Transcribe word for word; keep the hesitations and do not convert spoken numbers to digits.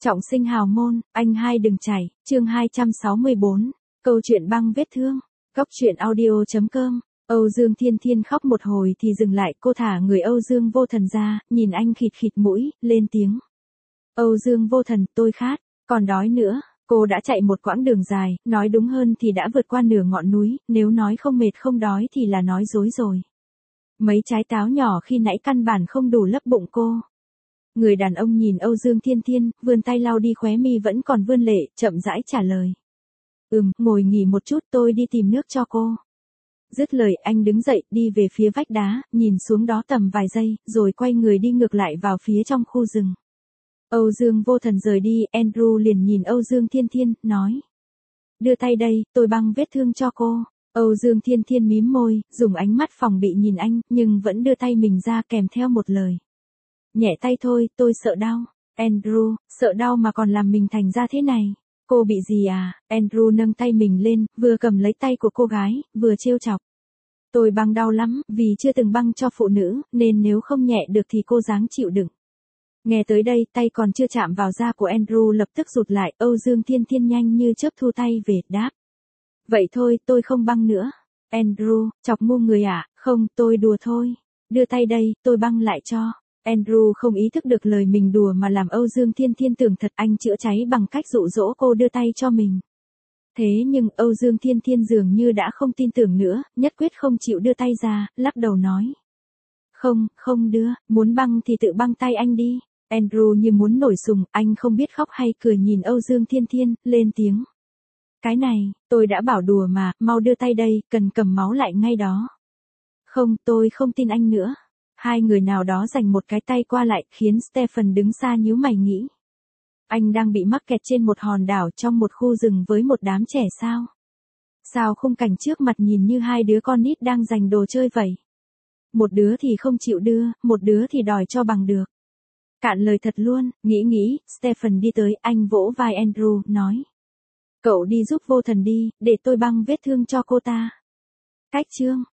Trọng sinh hào môn, anh hai đừng chảy, chương hai trăm sáu mươi bốn, câu chuyện băng vết thương, góc truyện audio chấm com. Âu Dương Thiên Thiên khóc một hồi thì dừng lại, cô thả người Âu Dương Vô Thần ra, nhìn anh khịt khịt mũi, lên tiếng. Âu Dương Vô Thần, tôi khát, còn đói nữa. Cô đã chạy một quãng đường dài, nói đúng hơn thì đã vượt qua nửa ngọn núi, nếu nói không mệt không đói thì là nói dối rồi. Mấy trái táo nhỏ khi nãy căn bản không đủ lấp bụng cô. Người đàn ông nhìn Âu Dương Thiên Thiên, vươn tay lau đi khóe mi vẫn còn vươn lệ, chậm rãi trả lời. Ừm, ngồi nghỉ một chút, tôi đi tìm nước cho cô. Dứt lời anh đứng dậy, đi về phía vách đá, nhìn xuống đó tầm vài giây, rồi quay người đi ngược lại vào phía trong khu rừng. Âu Dương Vô Thần rời đi, Andrew liền nhìn Âu Dương Thiên Thiên, nói. Đưa tay đây, tôi băng vết thương cho cô. Âu Dương Thiên Thiên mím môi, dùng ánh mắt phòng bị nhìn anh, nhưng vẫn đưa tay mình ra kèm theo một lời. Nhẹ tay thôi, tôi sợ đau. Andrew, sợ đau mà còn làm mình thành ra thế này. Cô bị gì à? Andrew nâng tay mình lên, vừa cầm lấy tay của cô gái, vừa trêu chọc. Tôi băng đau lắm, vì chưa từng băng cho phụ nữ, nên nếu không nhẹ được thì cô dáng chịu đựng. Nghe tới đây, tay còn chưa chạm vào da của Andrew lập tức rụt lại, Âu Dương Thiên Thiên nhanh như chớp thu tay về, đáp. Vậy thôi, tôi không băng nữa. Andrew, chọc ngu người à? Không, tôi đùa thôi. Đưa tay đây, tôi băng lại cho. Andrew không ý thức được lời mình đùa mà làm Âu Dương Thiên Thiên tưởng thật, anh chữa cháy bằng cách dụ dỗ cô đưa tay cho mình. Thế nhưng Âu Dương Thiên Thiên dường như đã không tin tưởng nữa, nhất quyết không chịu đưa tay ra, lắc đầu nói. Không, không đưa, muốn băng thì tự băng tay anh đi. Andrew như muốn nổi sùng, anh không biết khóc hay cười nhìn Âu Dương Thiên Thiên, lên tiếng. Cái này, tôi đã bảo đùa mà, mau đưa tay đây, cần cầm máu lại ngay đó. Không, tôi không tin anh nữa. Hai người nào đó dành một cái tay qua lại, khiến Stephen đứng xa nhíu mày nghĩ. Anh đang bị mắc kẹt trên một hòn đảo trong một khu rừng với một đám trẻ sao? Sao khung cảnh trước mặt nhìn như hai đứa con nít đang giành đồ chơi vậy? Một đứa thì không chịu đưa, một đứa thì đòi cho bằng được. Cạn lời thật luôn, nghĩ nghĩ, Stephen đi tới, anh vỗ vai Andrew, nói. Cậu đi giúp Vô Thần đi, để tôi băng vết thương cho cô ta. Cách chương.